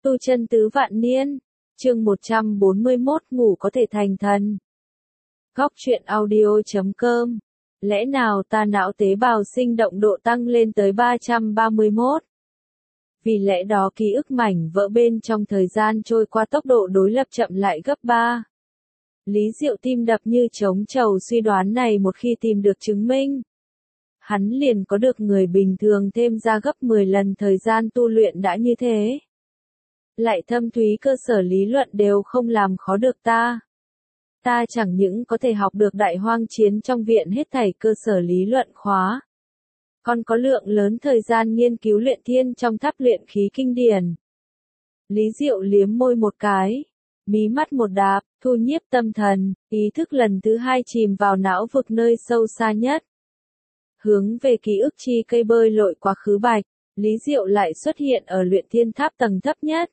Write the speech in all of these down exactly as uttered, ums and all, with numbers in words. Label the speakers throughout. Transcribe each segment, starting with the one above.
Speaker 1: Tu chân tứ vạn niên, chương một trăm bốn mươi mốt ngủ có thể thành thần. Góc truyện audio chấm com. Lẽ nào ta não tế bào sinh động độ tăng lên tới ba trăm ba mươi mốt? Vì lẽ đó ký ức mảnh vỡ bên trong thời gian trôi qua tốc độ đối lập chậm lại gấp ba. Lý Diệu tim đập như trống trầu suy đoán này một khi tìm được chứng minh. Hắn liền có được người bình thường thêm ra gấp mười lần thời gian tu luyện đã như thế. Lại thâm thúy cơ sở lý luận đều không làm khó được ta. Ta chẳng những có thể học được đại hoang chiến trong viện hết thảy cơ sở lý luận khóa. Còn có lượng lớn thời gian nghiên cứu luyện thiên trong tháp luyện khí kinh điển. Lý Diệu liếm môi một cái, mí mắt một đạp, thu nhiếp tâm thần, ý thức lần thứ hai chìm vào não vực nơi sâu xa nhất. Hướng về ký ức chi cây bơi lội quá khứ bạch, Lý Diệu lại xuất hiện ở luyện thiên tháp tầng thấp nhất.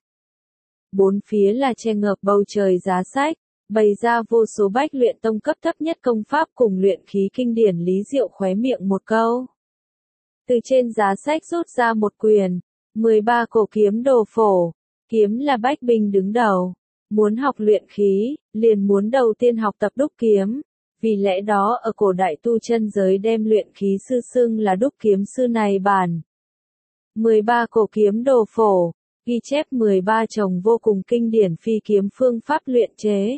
Speaker 1: Bốn phía là che ngợp bầu trời giá sách, bày ra vô số bách luyện tông cấp thấp nhất công pháp cùng luyện khí kinh điển. Lý Diệu khóe miệng một câu. Từ trên giá sách rút ra một quyền, mười ba cổ kiếm đồ phổ, kiếm là Bách Bình đứng đầu. Muốn học luyện khí, liền muốn đầu tiên học tập đúc kiếm. Vì lẽ đó ở cổ đại tu chân giới đem luyện khí sư xưng là đúc kiếm sư này bản. mười ba cổ kiếm đồ phổ, ghi chép mười ba chồng vô cùng kinh điển phi kiếm phương pháp luyện chế.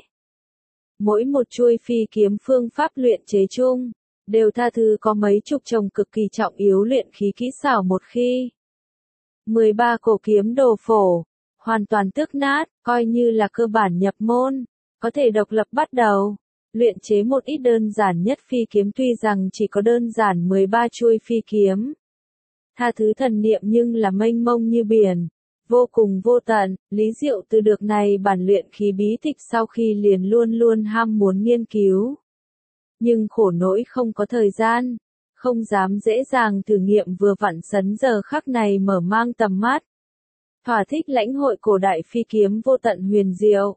Speaker 1: Mỗi một chuôi phi kiếm phương pháp luyện chế chung, đều tha thứ có mấy chục chồng cực kỳ trọng yếu luyện khí kỹ xảo một khi. mười ba cổ kiếm đồ phổ, hoàn toàn tước nát, coi như là cơ bản nhập môn, có thể độc lập bắt đầu. Luyện chế một ít đơn giản nhất phi kiếm tuy rằng chỉ có đơn giản mười ba chuôi phi kiếm. Tha thứ thần niệm nhưng là mênh mông như biển, vô cùng vô tận. Lý Diệu từ được này bản luyện khí bí tịch sau khi liền luôn luôn ham muốn nghiên cứu. Nhưng khổ nỗi không có thời gian, không dám dễ dàng thử nghiệm vừa vặn sấn giờ khắc này mở mang tầm mắt. Thỏa thích lãnh hội cổ đại phi kiếm vô tận huyền diệu.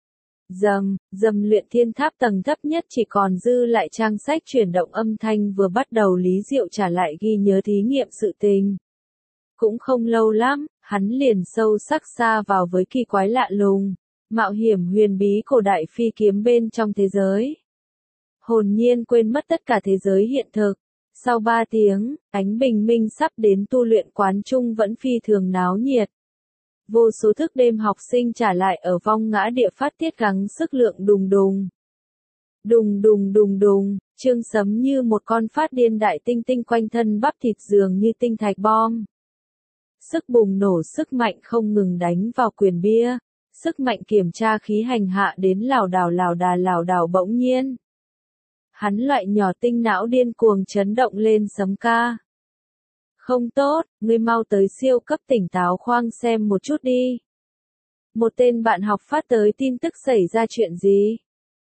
Speaker 1: Dầm, dầm luyện thiên tháp tầng thấp nhất chỉ còn dư lại trang sách chuyển động âm thanh vừa bắt đầu. Lý Diệu trả lại ghi nhớ thí nghiệm sự tình. Cũng không lâu lắm, hắn liền sâu sắc xa vào với kỳ quái lạ lùng, mạo hiểm huyền bí cổ đại phi kiếm bên trong thế giới. Hồn nhiên quên mất tất cả thế giới hiện thực. Sau ba tiếng, ánh bình minh sắp đến tu luyện quán trung vẫn phi thường náo nhiệt. Vô số thức đêm học sinh trả lại ở vong ngã địa phát tiết gắng sức lượng đùng đùng. Đùng đùng đùng đùng, Trương Sấm như một con phát điên đại tinh tinh quanh thân bắp thịt dường như tinh thạch bom. Sức bùng nổ sức mạnh không ngừng đánh vào quyền bia, sức mạnh kiểm tra khí hành hạ đến lảo đảo lảo đà lảo đảo bỗng nhiên. Hắn loại nhỏ tinh não điên cuồng chấn động lên Sấm ca. Không tốt, ngươi mau tới siêu cấp tỉnh táo khoang xem một chút đi. Một tên bạn học phát tới tin tức xảy ra chuyện gì?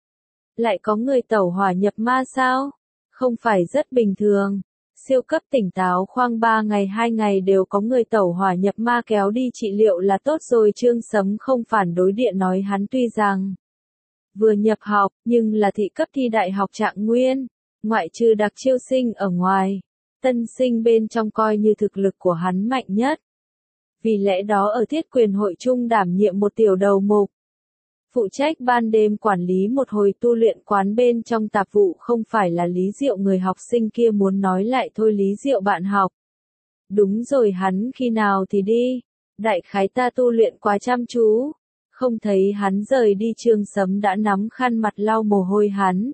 Speaker 1: Lại có người tẩu hỏa nhập ma sao? Không phải rất bình thường. Siêu cấp tỉnh táo khoang ba ngày hai ngày đều có người tẩu hỏa nhập ma kéo đi trị liệu là tốt rồi. Trương Sấm không phản đối điện nói hắn tuy rằng vừa nhập học, nhưng là thị cấp thi đại học trạng nguyên, ngoại trừ đặc chiêu sinh ở ngoài. Tân sinh bên trong coi như thực lực của hắn mạnh nhất. Vì lẽ đó ở thiết quyền hội chung đảm nhiệm một tiểu đầu mục. Phụ trách ban đêm quản lý một hồi tu luyện quán bên trong tạp vụ không phải là Lý Diệu người học sinh kia muốn nói lại thôi. Lý Diệu bạn học. Đúng rồi, hắn khi nào thì đi. Đại khái ta tu luyện quá chăm chú. Không thấy hắn rời đi. Trương Sấm đã nắm khăn mặt lau mồ hôi hắn.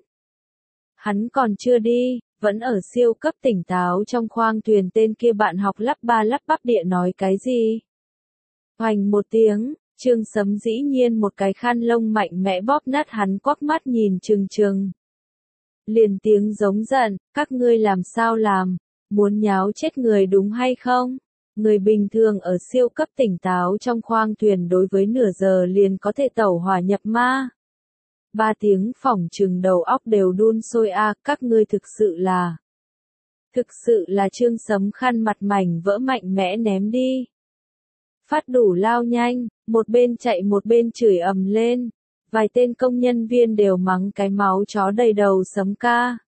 Speaker 1: Hắn còn chưa đi. Vẫn ở siêu cấp tỉnh táo trong khoang thuyền. Tên kia bạn học lắp ba lắp bắp địa nói cái gì? Hoành một tiếng, Trương Sấm dĩ nhiên một cái khăn lông mạnh mẽ bóp nát hắn, quắc mắt nhìn trừng trừng. Liền tiếng giống giận, các ngươi làm sao làm? Muốn nháo chết người đúng hay không? Người bình thường ở siêu cấp tỉnh táo trong khoang thuyền đối với nửa giờ liền có thể tẩu hỏa nhập ma. Ba tiếng phỏng chừng đầu óc đều đun sôi a, à, các ngươi thực sự là. Thực sự là Trương Sấm khăn mặt mảnh vỡ mạnh mẽ ném đi. Phát đủ lao nhanh, một bên chạy một bên chửi ầm lên. Vài tên công nhân viên đều mắng cái máu chó đầy đầu Sấm ca.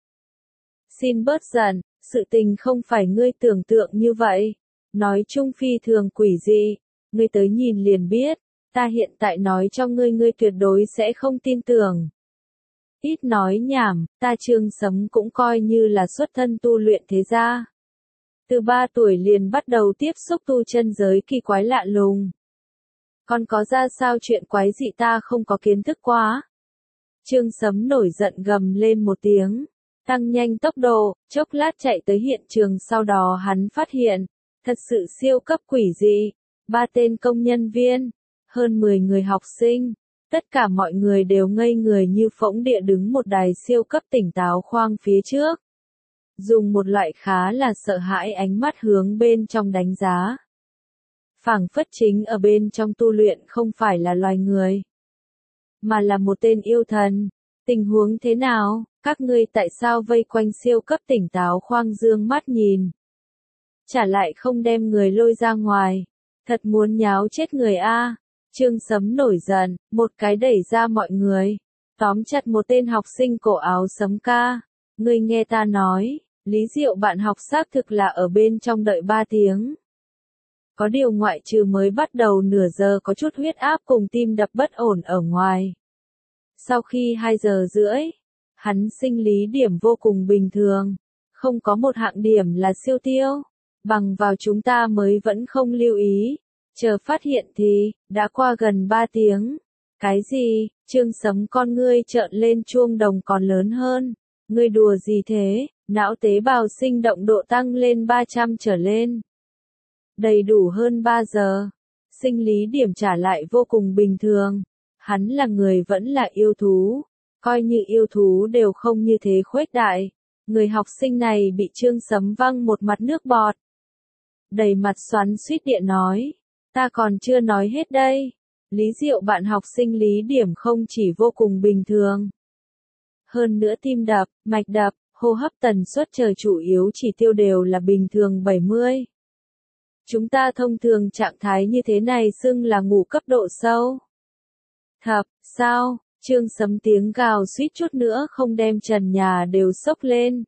Speaker 1: Xin bớt giận, sự tình không phải ngươi tưởng tượng như vậy. Nói chung phi thường quỷ dị. Ngươi tới nhìn liền biết, ta hiện tại nói cho ngươi ngươi tuyệt đối sẽ không tin tưởng. Ít nói nhảm, ta Trương Sấm cũng coi như là xuất thân tu luyện thế gia. Từ ba tuổi liền bắt đầu tiếp xúc tu chân giới kỳ quái lạ lùng. Còn có ra sao chuyện quái dị ta không có kiến thức quá. Trương Sấm nổi giận gầm lên một tiếng, tăng nhanh tốc độ, chốc lát chạy tới hiện trường, sau đó hắn phát hiện, thật sự siêu cấp quỷ dị, ba tên công nhân viên, hơn mười người học sinh, tất cả mọi người đều ngây người như phỗng địa đứng một đài siêu cấp tỉnh táo khoang phía trước. Dùng một loại khá là sợ hãi ánh mắt hướng bên trong đánh giá. Phảng phất chính ở bên trong tu luyện không phải là loài người, mà là một tên yêu thần. Tình huống thế nào, các ngươi tại sao vây quanh siêu cấp tỉnh táo khoang dương mắt nhìn? Chả lại không đem người lôi ra ngoài, thật muốn nháo chết người a. Trương Sấm nổi giận, một cái đẩy ra mọi người, tóm chặt một tên học sinh cổ áo Sấm ca. Ngươi nghe ta nói, Lý Diệu bạn học xác thực là ở bên trong đợi ba tiếng. Có điều ngoại trừ mới bắt đầu nửa giờ có chút huyết áp cùng tim đập bất ổn ở ngoài. Sau khi hai giờ rưỡi, hắn sinh lý điểm vô cùng bình thường, không có một hạng điểm là siêu tiêu, bằng vào chúng ta mới vẫn không lưu ý, chờ phát hiện thì, đã qua gần ba tiếng. Cái gì, Trương Sấm con ngươi trợn lên chuông đồng còn lớn hơn, ngươi đùa gì thế, não tế bào sinh động độ tăng lên ba trăm trở lên. Đầy đủ hơn ba giờ, sinh lý điểm trả lại vô cùng bình thường. Hắn là người vẫn là yêu thú, coi như yêu thú đều không như thế khuếch đại. Người học sinh này bị Trương Sấm văng một mặt nước bọt. Đầy mặt xoắn xuýt địa nói, ta còn chưa nói hết đây. Lý Diệu bạn học sinh lý điểm không chỉ vô cùng bình thường. Hơn nữa tim đập, mạch đập, hô hấp tần suất chờ chủ yếu chỉ tiêu đều là bình thường bảy mươi. Chúng ta thông thường trạng thái như thế này xưng là ngủ cấp độ sâu. Thập, sao, Trương Sấm tiếng gào suýt chút nữa không đem trần nhà đều sốc lên.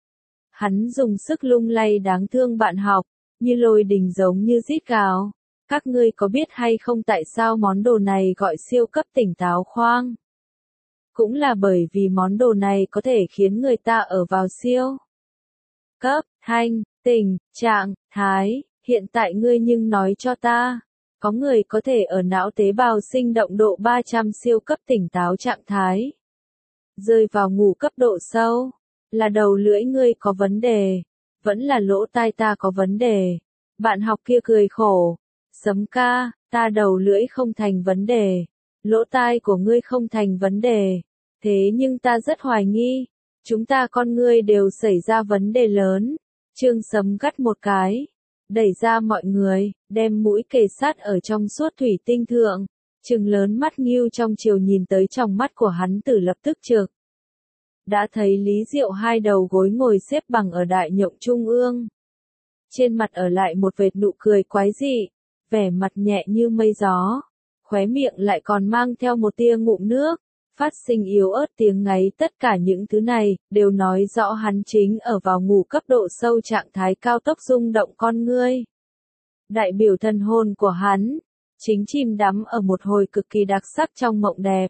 Speaker 1: Hắn dùng sức lung lay đáng thương bạn học, như lôi đình giống như rít gào. Các ngươi có biết hay không tại sao món đồ này gọi siêu cấp tỉnh táo khoang? Cũng là bởi vì món đồ này có thể khiến người ta ở vào siêu cấp, thanh, tỉnh, trạng, thái. Hiện tại ngươi nhưng nói cho ta, có người có thể ở não tế bào sinh động độ ba trăm siêu cấp tỉnh táo trạng thái, rơi vào ngủ cấp độ sâu, là đầu lưỡi ngươi có vấn đề, vẫn là lỗ tai ta có vấn đề. Bạn học kia cười khổ, Sấm ca, ta đầu lưỡi không thành vấn đề, lỗ tai của ngươi không thành vấn đề, thế nhưng ta rất hoài nghi, chúng ta con ngươi đều xảy ra vấn đề lớn. Trương Sấm gắt một cái, đẩy ra mọi người, đem mũi kề sát ở trong suốt thủy tinh thượng, trừng lớn mắt nghiêu trong chiều nhìn tới trong mắt của hắn tử lập tức trực. Đã thấy Lý Diệu hai đầu gối ngồi xếp bằng ở đại nhộng trung ương. Trên mặt ở lại một vệt nụ cười quái dị, vẻ mặt nhẹ như mây gió, khóe miệng lại còn mang theo một tia ngụm nước, phát sinh yếu ớt tiếng ngáy. Tất cả những thứ này, đều nói rõ hắn chính ở vào ngủ cấp độ sâu trạng thái cao tốc rung động con ngươi. Đại biểu thần hồn của hắn, chính chìm đắm ở một hồi cực kỳ đặc sắc trong mộng đẹp.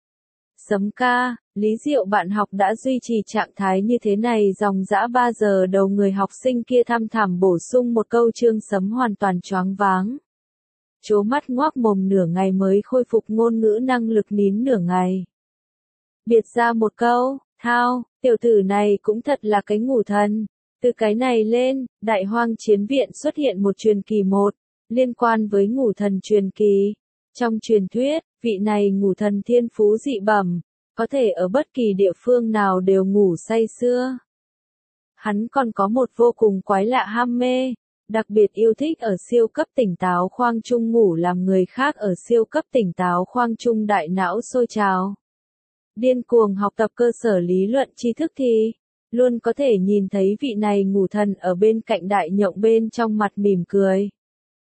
Speaker 1: Sấm ca, Lý Diệu bạn học đã duy trì trạng thái như thế này dòng dã ba giờ đầu, người học sinh kia thăm thẳm bổ sung một câu. Trương Sấm hoàn toàn choáng váng. Chố mắt ngoác mồm nửa ngày mới khôi phục ngôn ngữ năng lực, nín nửa ngày. Biệt ra một câu, thao, tiểu tử này cũng thật là cái ngủ thần. Từ cái này lên, Đại Hoang Chiến Viện xuất hiện một truyền kỳ một, liên quan với ngủ thần truyền kỳ. Trong truyền thuyết, vị này ngủ thần thiên phú dị bẩm, có thể ở bất kỳ địa phương nào đều ngủ say sưa. Hắn còn có một vô cùng quái lạ ham mê, đặc biệt yêu thích ở siêu cấp tỉnh táo khoang trung ngủ, làm người khác ở siêu cấp tỉnh táo khoang trung đại não sôi trào. Điên cuồng học tập cơ sở lý luận tri thức thì, luôn có thể nhìn thấy vị này ngủ thần ở bên cạnh đại nhộng bên trong mặt mỉm cười.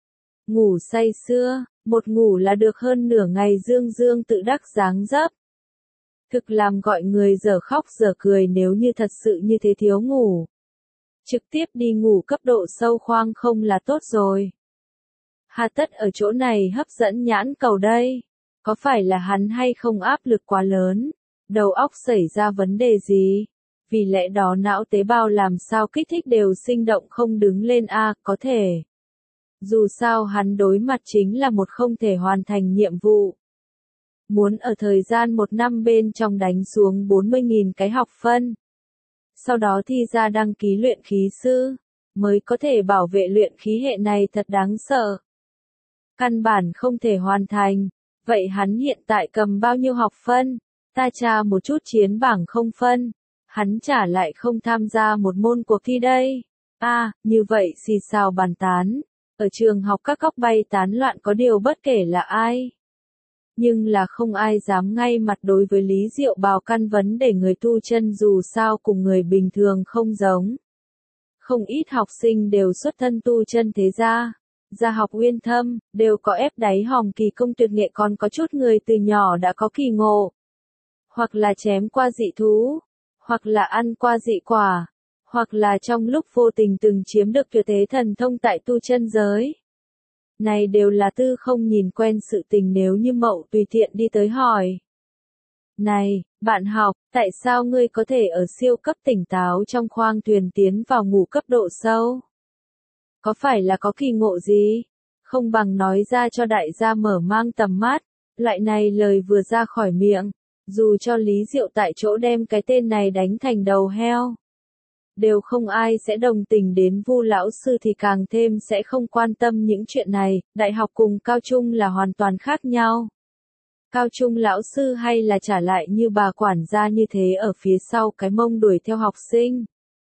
Speaker 1: Ngủ say sưa, một ngủ là được hơn nửa ngày, dương dương tự đắc dáng dấp. Thực làm gọi người dở khóc dở cười, nếu như thật sự như thế thiếu ngủ. Trực tiếp đi ngủ cấp độ sâu khoang không là tốt rồi. Hà tất ở chỗ này hấp dẫn nhãn cầu đây? Có phải là hắn hay không áp lực quá lớn? Đầu óc xảy ra vấn đề gì? Vì lẽ đó não tế bào làm sao kích thích đều sinh động không đứng lên a, à, có thể. Dù sao hắn đối mặt chính là một không thể hoàn thành nhiệm vụ. Muốn ở thời gian một năm bên trong đánh xuống bốn mươi nghìn cái học phân. Sau đó thi ra đăng ký luyện khí sư, mới có thể bảo vệ luyện khí hệ này thật đáng sợ. Căn bản không thể hoàn thành. Vậy hắn hiện tại cầm bao nhiêu học phân? Ta tra một chút chiến bảng không phân. Hắn trả lại không tham gia một môn cuộc thi đây. A, à, như vậy xì xào bàn tán. Ở trường học các góc bay tán loạn có điều bất kể là ai. Nhưng là không ai dám ngay mặt đối với Lý Diệu bào căn vấn để người tu chân dù sao cùng người bình thường không giống. Không ít học sinh đều xuất thân tu chân thế gia. Gia học uyên thâm, đều có ép đáy hòm kỳ công tuyệt nghệ, còn có chút người từ nhỏ đã có kỳ ngộ. Hoặc là chém qua dị thú, hoặc là ăn qua dị quả, hoặc là trong lúc vô tình từng chiếm được tuyệt thế thần thông tại tu chân giới. Này đều là tư không nhìn quen sự tình, nếu như Mậu tùy tiện đi tới hỏi. Này, bạn học, tại sao ngươi có thể ở siêu cấp tỉnh táo trong khoang thuyền tiến vào ngủ cấp độ sâu? Có phải là có kỳ ngộ gì? Không bằng nói ra cho đại gia mở mang tầm mắt. Loại này lời vừa ra khỏi miệng, dù cho Lý Diệu tại chỗ đem cái tên này đánh thành đầu heo, đều không ai sẽ đồng tình, đến Vu lão sư thì càng thêm sẽ không quan tâm những chuyện này. Đại học cùng cao trung là hoàn toàn khác nhau. Cao trung lão sư hay là trả lại như bà quản gia như thế ở phía sau cái mông đuổi theo học sinh.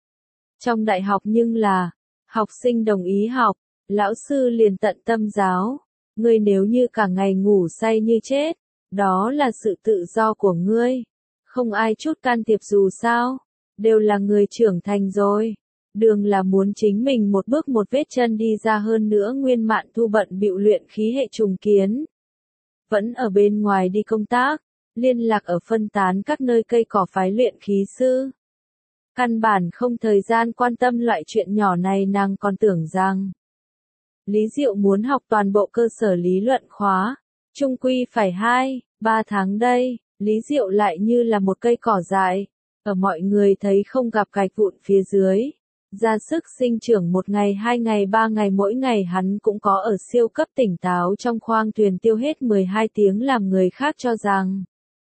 Speaker 1: Trong đại học nhưng là, học sinh đồng ý học, lão sư liền tận tâm giáo. Ngươi nếu như cả ngày ngủ say như chết, đó là sự tự do của ngươi. Không ai chút can thiệp, dù sao đều là người trưởng thành rồi. Đường là muốn chính mình một bước một vết chân đi ra, hơn nữa Nguyên Mạn Thu bận bịu luyện khí hệ trùng kiến. Vẫn ở bên ngoài đi công tác, liên lạc ở phân tán các nơi cây cỏ phái luyện khí sư. Căn bản không thời gian quan tâm loại chuyện nhỏ này, nàng còn tưởng rằng Lý Diệu muốn học toàn bộ cơ sở lý luận khóa, chung quy phải hai, ba tháng đây. Lý Diệu lại như là một cây cỏ dại, ở mọi người thấy không gặp gạch vụn phía dưới, ra sức sinh trưởng một ngày hai ngày ba ngày, mỗi ngày hắn cũng có ở siêu cấp tỉnh táo trong khoang thuyền tiêu hết mười hai tiếng, làm người khác cho rằng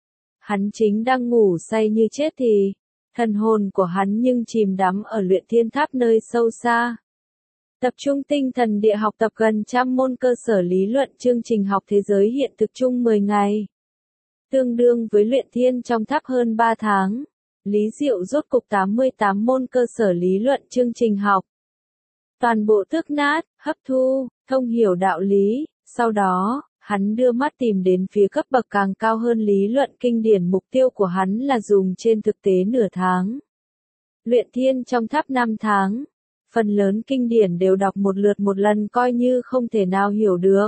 Speaker 1: hắn chính đang ngủ say như chết thì thần hồn của hắn nhưng chìm đắm ở luyện thiên tháp nơi sâu xa. Tập trung tinh thần địa học tập gần trăm môn cơ sở lý luận, chương trình học thế giới hiện thực chung mười ngày. Tương đương với luyện thiên trong tháp hơn ba tháng. Lý Diệu rốt cục tám mươi tám môn cơ sở lý luận chương trình học. Toàn bộ tước nát, hấp thu, thông hiểu đạo lý. Sau đó, hắn đưa mắt tìm đến phía cấp bậc càng cao hơn lý luận kinh điển, mục tiêu của hắn là dùng trên thực tế nửa tháng. Luyện thiên trong tháp năm tháng. Phần lớn kinh điển đều đọc một lượt một lần, coi như không thể nào hiểu được.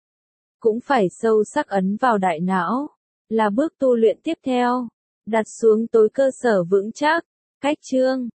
Speaker 1: Cũng phải sâu sắc ấn vào đại não, là bước tu luyện tiếp theo. Đặt xuống tối cơ sở vững chắc. Cách chương